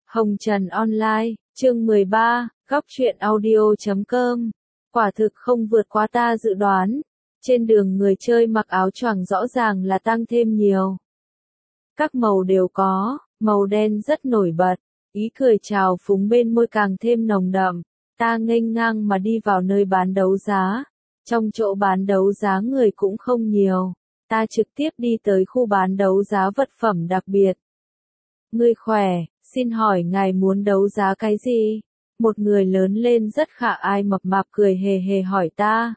Hồng Trần Online, chương 13, góc truyện audio.com. Quả thực không vượt quá ta dự đoán. Trên đường người chơi mặc áo choàng rõ ràng là tăng thêm nhiều. Các màu đều có, màu đen rất nổi bật, ý cười trào phúng bên môi càng thêm nồng đậm. Ta nghênh ngang mà đi vào nơi bán đấu giá. Trong chỗ bán đấu giá người cũng không nhiều. Ta trực tiếp đi tới khu bán đấu giá vật phẩm đặc biệt. Ngươi khỏe, xin hỏi ngài muốn đấu giá cái gì? Một người lớn lên rất khả ai mập mạp cười hề hề hỏi ta.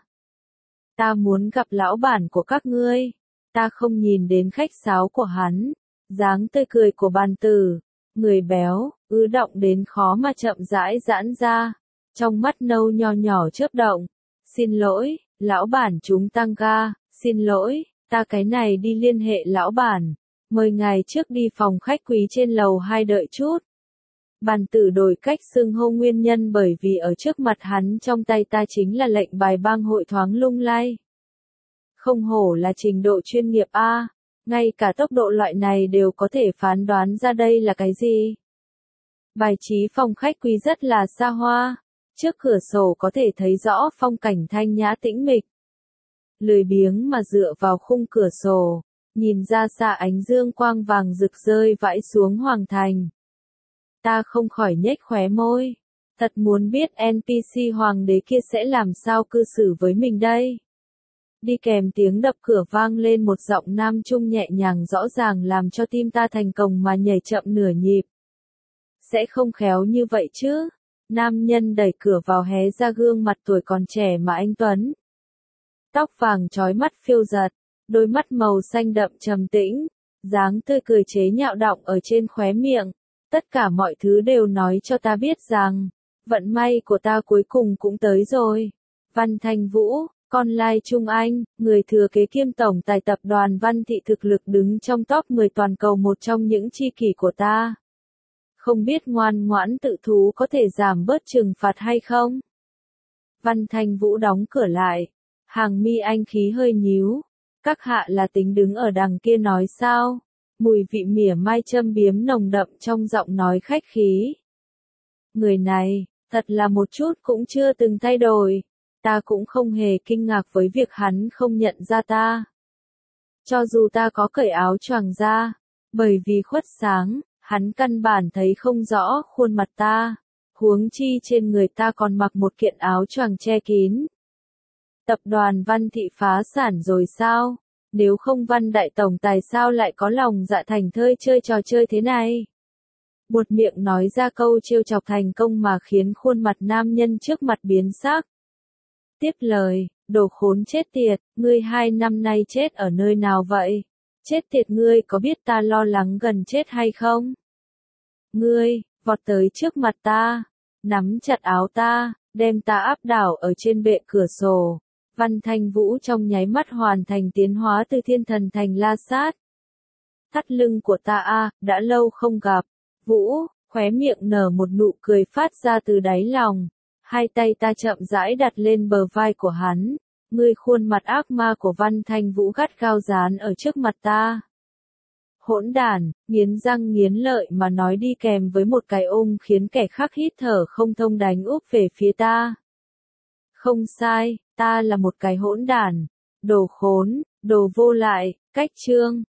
Ta muốn gặp lão bản của các ngươi. Ta không nhìn đến khách sáo của hắn. Dáng tươi cười của bàn tử. Người béo, ứ động đến khó mà chậm rãi giãn ra. Trong mắt nâu nho nhỏ chớp động. Xin lỗi, lão bản chúng tăng ga. Xin lỗi, ta cái này đi liên hệ lão bản. Mời ngài trước đi phòng khách quý trên lầu 2 đợi chút. Bàn tử đổi cách xưng hô nguyên nhân bởi vì ở trước mặt hắn trong tay ta chính là lệnh bài bang hội thoáng lung lay. Không hổ là trình độ chuyên nghiệp A, ngay cả tốc độ loại này đều có thể phán đoán ra đây là cái gì. Bài trí phòng khách quý rất là xa hoa, trước cửa sổ có thể thấy rõ phong cảnh thanh nhã tĩnh mịch. Lười biếng mà dựa vào khung cửa sổ. Nhìn ra xa ánh dương quang vàng rực rơi vãi xuống hoàng thành. Ta không khỏi nhếch khóe môi. Thật muốn biết NPC hoàng đế kia sẽ làm sao cư xử với mình đây. Đi kèm tiếng đập cửa vang lên một giọng nam trung nhẹ nhàng rõ ràng làm cho tim ta thành cồng mà nhảy chậm nửa nhịp. Sẽ không khéo như vậy chứ. Nam nhân đẩy cửa vào hé ra gương mặt tuổi còn trẻ mà anh tuấn. Tóc vàng trói mắt phiêu giật. Đôi mắt màu xanh đậm trầm tĩnh, dáng tươi cười chế nhạo đọng ở trên khóe miệng. Tất cả mọi thứ đều nói cho ta biết rằng, vận may của ta cuối cùng cũng tới rồi. Văn Thanh Vũ, con lai Trung Anh, người thừa kế kiêm tổng tài tập đoàn Văn Thị thực lực đứng trong top 10 toàn cầu, một trong những tri kỷ của ta. Không biết ngoan ngoãn tự thú có thể giảm bớt trừng phạt hay không? Văn Thanh Vũ đóng cửa lại, hàng mi anh khí hơi nhíu. Các hạ là tính đứng ở đằng kia nói sao? Mùi vị mỉa mai châm biếm nồng đậm trong giọng nói khách khí. Người này, thật là một chút cũng chưa từng thay đổi. Ta cũng không hề kinh ngạc với việc hắn không nhận ra ta. Cho dù ta có cởi áo choàng ra, bởi vì khuất sáng, hắn căn bản thấy không rõ khuôn mặt ta. Huống chi trên người ta còn mặc một kiện áo choàng che kín. Tập đoàn Văn Thị phá sản rồi sao? Nếu không Văn Đại Tổng tài sao lại có lòng dạ thành thơi chơi trò chơi thế này? Buột miệng nói ra câu trêu chọc thành công mà khiến khuôn mặt nam nhân trước mặt biến sắc. Tiếp lời, đồ khốn chết tiệt, ngươi 2 năm nay chết ở nơi nào vậy? Chết tiệt, ngươi có biết ta lo lắng gần chết hay không? Ngươi, vọt tới trước mặt ta, nắm chặt áo ta, đem ta áp đảo ở trên bệ cửa sổ. Văn Thanh Vũ trong nháy mắt hoàn thành tiến hóa từ thiên thần thành La Sát. Thắt lưng của ta đã lâu không gặp. Vũ, khóe miệng nở một nụ cười phát ra từ đáy lòng. Hai tay ta chậm rãi đặt lên bờ vai của hắn. Ngươi, khuôn mặt ác ma của Văn Thanh Vũ gắt gao dán ở trước mặt ta. Hỗn đản, nghiến răng nghiến lợi mà nói đi kèm với một cái ôm khiến kẻ khác hít thở không thông đánh úp về phía ta. Không sai, ta là một cái hỗn đản, đồ khốn, đồ vô lại, cách chương.